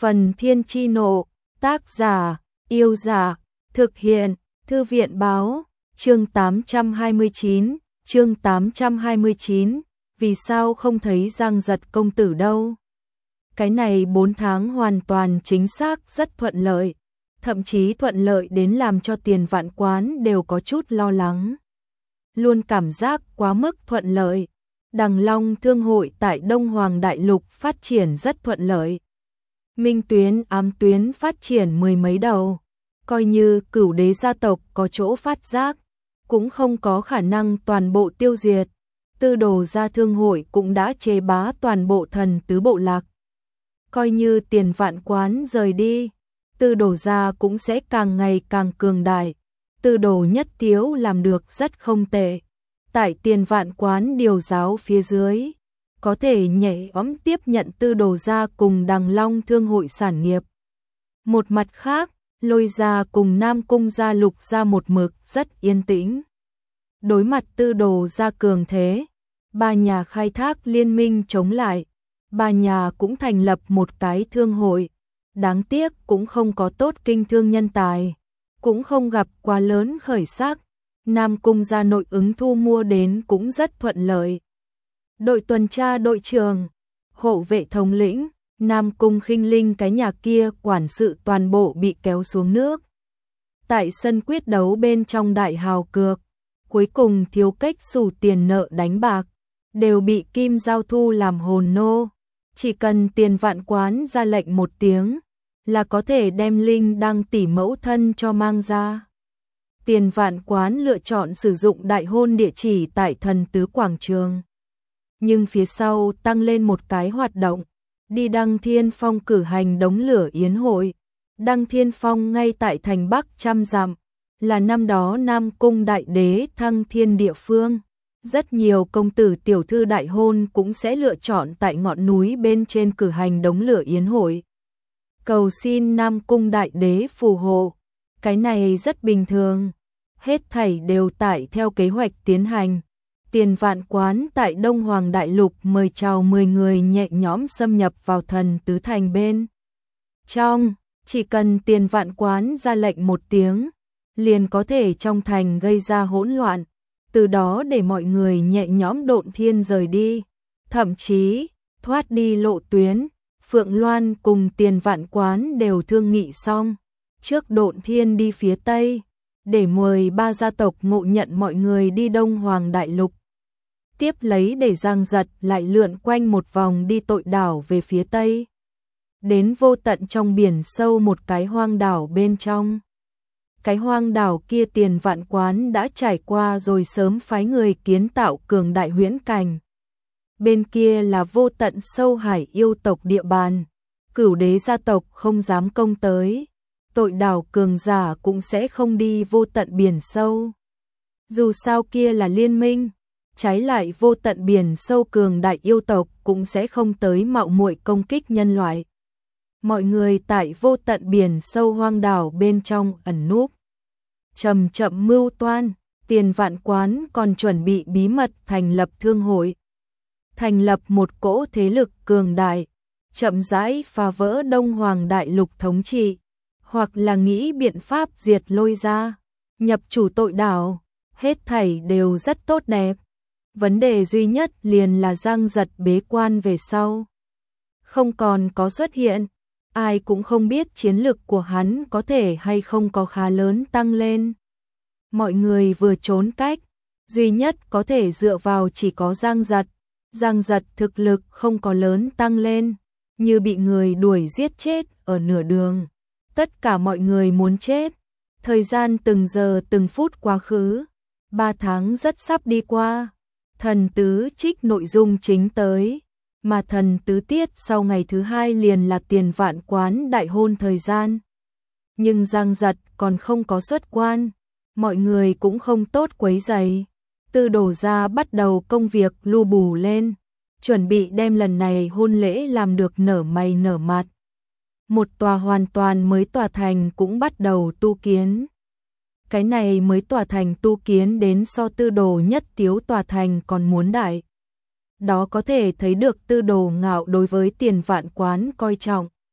Phần Thiên Chi Nộ, tác giả, Yêu Giả, thực hiện, Thư viện Báo, chương 829, vì sao không thấy Giang Giật công tử đâu? Cái này 4 tháng hoàn toàn chính xác rất thuận lợi, thậm chí thuận lợi đến làm cho Tiền Vạn Quán đều có chút lo lắng. Luôn cảm giác quá mức thuận lợi. Đằng Long Thương hội tại Đông Hoàng Đại Lục phát triển rất thuận lợi. Minh tuyến ám tuyến phát triển mười mấy đầu, coi như Cửu Đế gia tộc có chỗ phát giác, cũng không có khả năng toàn bộ tiêu diệt. Tư Đồ gia thương hội cũng đã chế bá toàn bộ Thần Tứ Bộ Lạc. Coi như Tiền Vạn Quán rời đi, Tư Đồ gia cũng sẽ càng ngày càng cường đại. Tư Đồ Nhất Tiếu làm được rất không tệ. Tại Tiền Vạn Quán điều giáo phía dưới, có thể nhẹ nhõm tiếp nhận Tư Đồ gia cùng Đằng Long Thương hội sản nghiệp. Một mặt khác, Lôi gia cùng Nam Cung gia Lục gia một mực rất yên tĩnh. Đối mặt Tư Đồ gia cường thế, ba nhà khai thác liên minh chống lại, ba nhà cũng thành lập một cái thương hội. Đáng tiếc cũng không có tốt kinh thương nhân tài, cũng không gặp quá lớn khởi sắc. Nam Cung gia nội ứng thu mua đến cũng rất thuận lợi. Đội tuần tra đội trưởng, hộ vệ thống lĩnh, Nam Cung Khinh Linh cái nhà kia quản sự toàn bộ bị kéo xuống nước. Tại sân quyết đấu bên trong đại hào cược, cuối cùng Thiếu Cách sủ tiền nợ đánh bạc, đều bị Kim Giao Thu làm hồn nô. Chỉ cần Tiền Vạn Quán ra lệnh một tiếng, là có thể đem Linh Đăng tỷ mẫu thân cho mang ra. Tiền Vạn Quán lựa chọn sử dụng đại hôn địa chỉ tại Thần Tứ Quảng Trường. Nhưng phía sau tăng lên một cái hoạt động, đi Đăng Thiên Phong cử hành đống lửa yến hội. Đăng Thiên Phong ngay tại thành Bắc trăm dặm, là năm đó Nam Cung Đại Đế thăng thiên địa phương. Rất nhiều công tử tiểu thư đại hôn cũng sẽ lựa chọn tại ngọn núi bên trên cử hành đống lửa yến hội. Cầu xin Nam Cung Đại Đế phù hộ. Cái này rất bình thường, hết thảy đều tại theo kế hoạch tiến hành. Tiền Vạn Quán tại Đông Hoàng Đại Lục mời chào 10 người nhẹ nhõm xâm nhập vào Thần Tứ Thành bên trong, chỉ cần Tiền Vạn Quán ra lệnh một tiếng, liền có thể trong thành gây ra hỗn loạn, từ đó để mọi người nhẹ nhõm độn thiên rời đi, thậm chí thoát đi lộ tuyến. Phượng Loan cùng Tiền Vạn Quán đều thương nghị xong, trước độn thiên đi phía Tây, để mời ba gia tộc ngộ nhận mọi người đi Đông Hoàng Đại Lục. Tiếp lấy để Giang Giật lại lượn quanh một vòng đi Tội Đảo về phía Tây. Đến vô tận trong biển sâu một cái hoang đảo bên trong. Cái hoang đảo kia Tiền Vạn Quán đã trải qua rồi sớm phái người kiến tạo cường đại huyễn cảnh. Bên kia là vô tận sâu hải yêu tộc địa bàn, Cửu Đế gia tộc không dám công tới, Tội Đảo cường giả cũng sẽ không đi vô tận biển sâu. Dù sao kia là liên minh, trái lại vô tận biển sâu cường đại yêu tộc cũng sẽ không tới mạo muội công kích nhân loại. Mọi người tại vô tận biển sâu hoang đảo bên trong ẩn núp, chậm chậm mưu toan. Tiền Vạn Quán còn chuẩn bị bí mật thành lập thương hội, thành lập một cỗ thế lực cường đại, chậm rãi phá vỡ Đông Hoàng Đại Lục thống trị, hoặc là nghĩ biện pháp diệt Lôi gia, nhập chủ Tội Đảo, hết thảy đều rất tốt đẹp. Vấn đề duy nhất liền là Giang Giật bế quan về sau, không còn có xuất hiện, ai cũng không biết chiến lực của hắn có thể hay không có khá lớn tăng lên. Mọi người vừa trốn cách, duy nhất có thể dựa vào chỉ có Giang Giật. Giang Giật thực lực không có lớn tăng lên, như bị người đuổi giết chết ở nửa đường. Tất cả mọi người muốn chết. Thời gian từng giờ từng phút quá khứ, 3 tháng rất sắp đi qua. Thần tứ trích nội dung chính tới, mà thần tứ tiết sau ngày thứ 2 liền là Tiền Vạn Quán đại hôn thời gian. Nhưng Giang Giật còn không có xuất quan, mọi người cũng không tốt quấy rầy. Tư Đồ gia bắt đầu công việc lu bù lên, chuẩn bị đem lần này hôn lễ làm được nở mày nở mặt. Một tòa hoàn toàn mới tòa thành cũng bắt đầu tu kiến. Cái này mới tòa thành tu kiến đến so Tư Đồ Nhất Tiếu tòa thành còn muốn đại. Đó có thể thấy được Tư Đồ Ngạo đối với Tiền Vạn Quán coi trọng.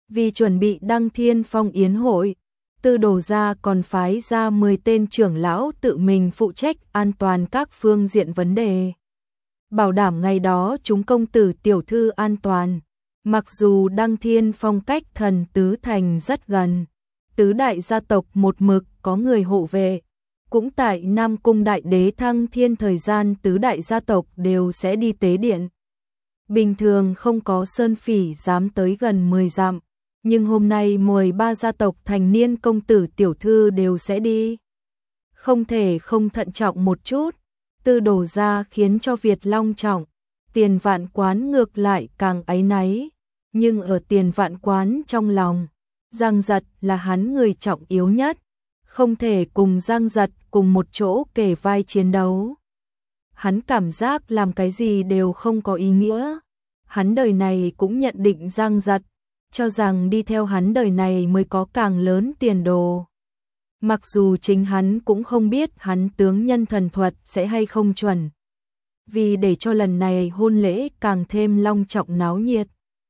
Vì chuẩn bị đăng thiên phong yến hội, Tư Đồ gia còn phái ra 10 tên trưởng lão tự mình phụ trách an toàn các phương diện vấn đề. Bảo đảm ngày đó chúng công tử tiểu thư an toàn. Mặc dù đăng thiên phong cách Thần Tứ Thành rất gần, tứ đại gia tộc một mực có người hộ vệ. Cũng tại Nam Cung Đại Đế thăng thiên thời gian tứ đại gia tộc đều sẽ đi tế điện. Bình thường không có sơn phỉ dám tới gần 10 dặm, nhưng hôm nay 13 gia tộc thành niên công tử tiểu thư đều sẽ đi. Không thể không thận trọng một chút, Tư Đồ gia khiến cho Việt long trọng, Tiền Vạn Quán ngược lại càng áy náy, nhưng ở Tiền Vạn Quán trong lòng, Giang Giật là hắn người trọng yếu nhất, không thể cùng Giang Giật cùng một chỗ kề vai chiến đấu. Hắn cảm giác làm cái gì đều không có ý nghĩa. Hắn đời này cũng nhận định Giang Giật, cho rằng đi theo hắn đời này mới có càng lớn tiền đồ. Mặc dù chính hắn cũng không biết hắn tướng nhân thần thuật sẽ hay không chuẩn. Vì để cho lần này hôn lễ càng thêm long trọng náo nhiệt,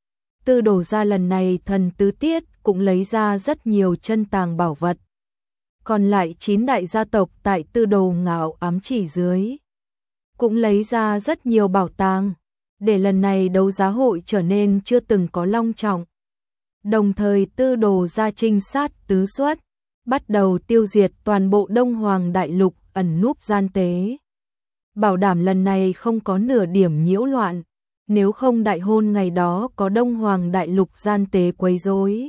Tư Đồ gia lần này thần tứ tiết cũng lấy ra rất nhiều chân tàng bảo vật. Còn lại 9 đại gia tộc tại Tư Đồ Ngạo ám chỉ dưới cũng lấy ra rất nhiều bảo tàng, để lần này đấu giá hội trở nên chưa từng có long trọng. Đồng thời Tư Đồ gia trinh sát tứ xuất, bắt đầu tiêu diệt toàn bộ Đông Hoàng Đại Lục ẩn núp gian tế. Bảo đảm lần này không có nửa điểm nhiễu loạn, nếu không đại hôn ngày đó có Đông Hoàng Đại Lục gian tế quấy rối,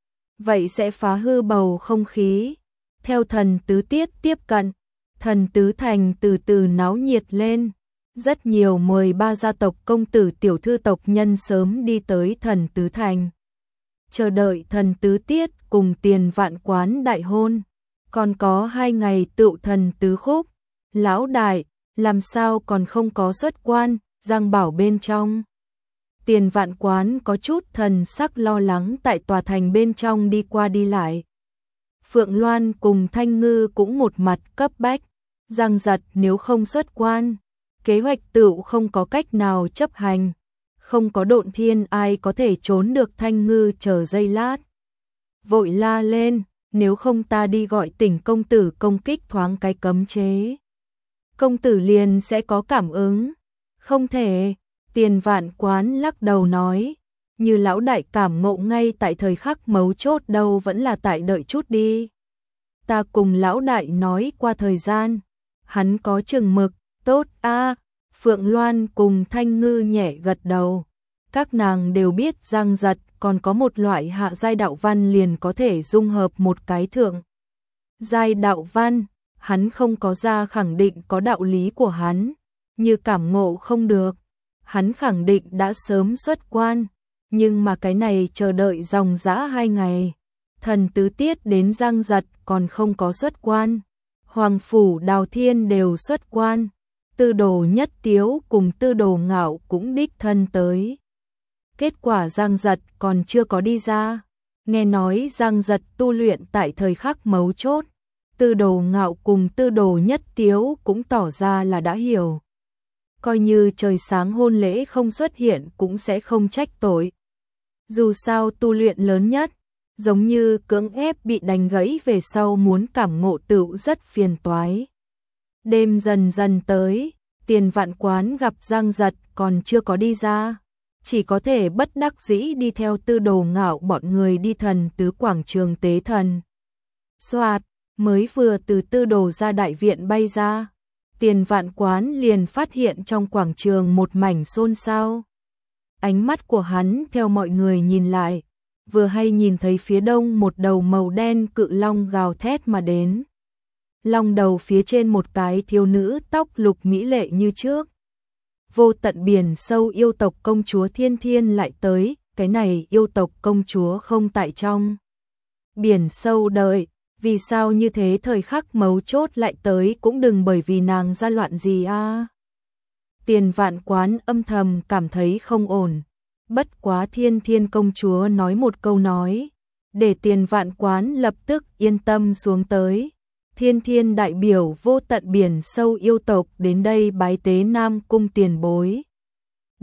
vậy sẽ phá hư bầu không khí. Theo thần tứ tiết tiếp cận, Thần Tứ Thành từ từ náo nhiệt lên. Rất nhiều 13 gia tộc công tử tiểu thư tộc nhân sớm đi tới Thần Tứ Thành, chờ đợi thần tứ tiết cùng Tiền Vạn Quán đại hôn. Còn có 2 ngày tựu thần tứ khúc. Lão đại, làm sao còn không có xuất quan? Giang Bảo bên trong Tiền Vạn Quán có chút thần sắc lo lắng tại tòa thành bên trong đi qua đi lại. Phượng Loan cùng Thanh Ngư cũng một mặt cấp bách. Giang Giật nếu không xuất quan, kế hoạch tựu không có cách nào chấp hành. Không có Độn Thiên ai có thể trốn được. Thanh Ngư chờ giây lát, vội la lên, nếu không ta đi gọi Tỉnh công tử công kích thoáng cái cấm chế. Công tử liền sẽ có cảm ứng. Không thể, Tiền Vạn Quán lắc đầu nói, như lão đại cảm ngộ ngay tại thời khắc mấu chốt đâu, vẫn là tại đợi chút đi. Ta cùng lão đại nói qua thời gian, hắn có chừng mực. Tốt a. Phượng Loan cùng Thanh Ngư nhẹ gật đầu. Các nàng đều biết Giang Giật còn có một loại hạ giai đạo văn liền có thể dung hợp một cái thượng giai đạo văn. Hắn không có ra khẳng định có đạo lý của hắn, như cảm ngộ không được, hắn khẳng định đã sớm xuất quan. Nhưng mà cái này chờ đợi dòng dã 2 ngày, thần tứ tiết đến Giang Giật còn không có xuất quan. Hoàng phủ Đào Thiên đều xuất quan, Tư Đồ Nhất Tiếu cùng Tư Đồ Ngạo cũng đích thân tới. Kết quả Giang Giật còn chưa có đi ra. Nghe nói Giang Giật tu luyện tại thời khắc mấu chốt, Tư Đồ Ngạo cùng Tư Đồ Nhất Tiếu cũng tỏ ra là đã hiểu. Coi như trời sáng hôn lễ không xuất hiện cũng sẽ không trách tội. Dù sao tu luyện lớn nhất, giống như cưỡng ép bị đánh gãy về sau muốn cảm ngộ tựu rất phiền toái. Đêm dần dần tới, Tiền Vạn Quán gặp Giang Giật còn chưa có đi ra, chỉ có thể bất đắc dĩ đi theo Tư Đồ Ngạo bọn người đi Thần Tứ quảng trường tế thần. Soạt, mới vừa từ Tư Đồ ra đại viện bay ra, Tiền Vạn Quán liền phát hiện trong quảng trường một mảnh xôn xao. Ánh mắt của hắn theo mọi người nhìn lại, vừa hay nhìn thấy phía đông một đầu màu đen cự long gào thét mà đến. Long đầu phía trên một cái thiếu nữ tóc lục mỹ lệ như trước. Vô tận biển sâu yêu tộc công chúa Thiên Thiên lại tới, cái này yêu tộc công chúa không tại trong biển sâu đợi, vì sao như thế thời khắc mấu chốt lại tới, cũng đừng bởi vì nàng ra loạn gì a. Tiền Vạn Quán âm thầm cảm thấy không ổn. Bất quá Thiên Thiên công chúa nói một câu nói, để Tiền Vạn Quán lập tức yên tâm xuống tới. Thiên Thiên đại biểu vô tận biển sâu yêu tộc đến đây bái tế Nam Cung tiền bối.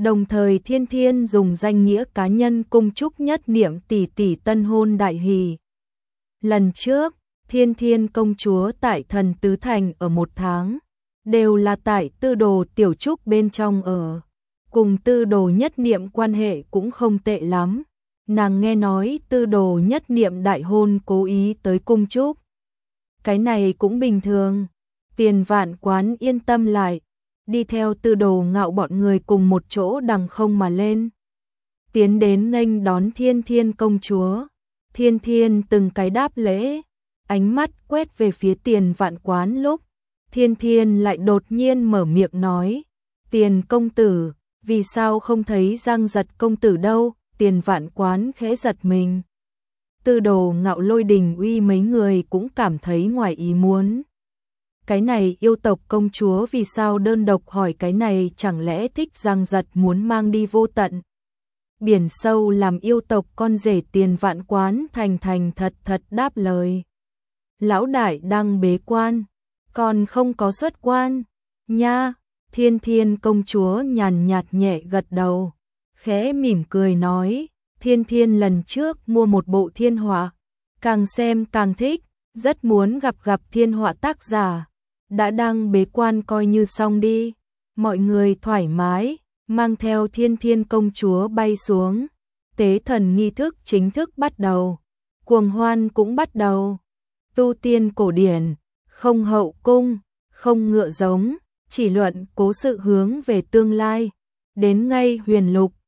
Đồng thời Thiên Thiên dùng danh nghĩa cá nhân cung chúc Nhất Niệm tỷ tỷ tân hôn đại hỷ. Lần trước, Thiên Thiên công chúa tại Thần Tứ Thành ở 1 tháng, đều là tại Tư Đồ tiểu trúc bên trong ở. Cùng Tư Đồ Nhất Niệm quan hệ cũng không tệ lắm. Nàng nghe nói Tư Đồ Nhất Niệm đại hôn cố ý tới cung chúc. Cái này cũng bình thường. Tiền Vạn Quán yên tâm lại, đi theo Tư Đồ Ngạo bọn người cùng một chỗ đằng không mà lên. Tiến đến nghênh đón Thiên Thiên công chúa. Thiên Thiên từng cái đáp lễ, ánh mắt quét về phía Tiền Vạn Quán lúc Thiên Thiên lại đột nhiên mở miệng nói, Tiền công tử, vì sao không thấy Giang Giật công tử đâu? Tiền Vạn Quán khẽ giật mình. Tư Đồ Ngạo Lôi Đình Uy mấy người cũng cảm thấy ngoài ý muốn. Cái này yêu tộc công chúa vì sao đơn độc hỏi cái này, chẳng lẽ thích Giang Giật muốn mang đi vô tận biển sâu làm yêu tộc con rể? Tiền Vạn Quán thành thật thật đáp lời, lão đại đang bế quan, còn không có xuất quan nha. Thiên Thiên công chúa nhàn nhạt nhẹ gật đầu, khẽ mỉm cười nói, Thiên Thiên lần trước mua một bộ thiên họa, càng xem càng thích, rất muốn gặp thiên họa tác giả, đã đang bế quan coi như xong đi. Mọi người thoải mái, mang theo Thiên Thiên công chúa bay xuống. Tế thần nghi thức chính thức bắt đầu, cuồng hoan cũng bắt đầu. Tu tiên cổ điển, không hậu cung, không ngựa giống, chỉ luận cố sự hướng về tương lai. Đến ngay huyền lục,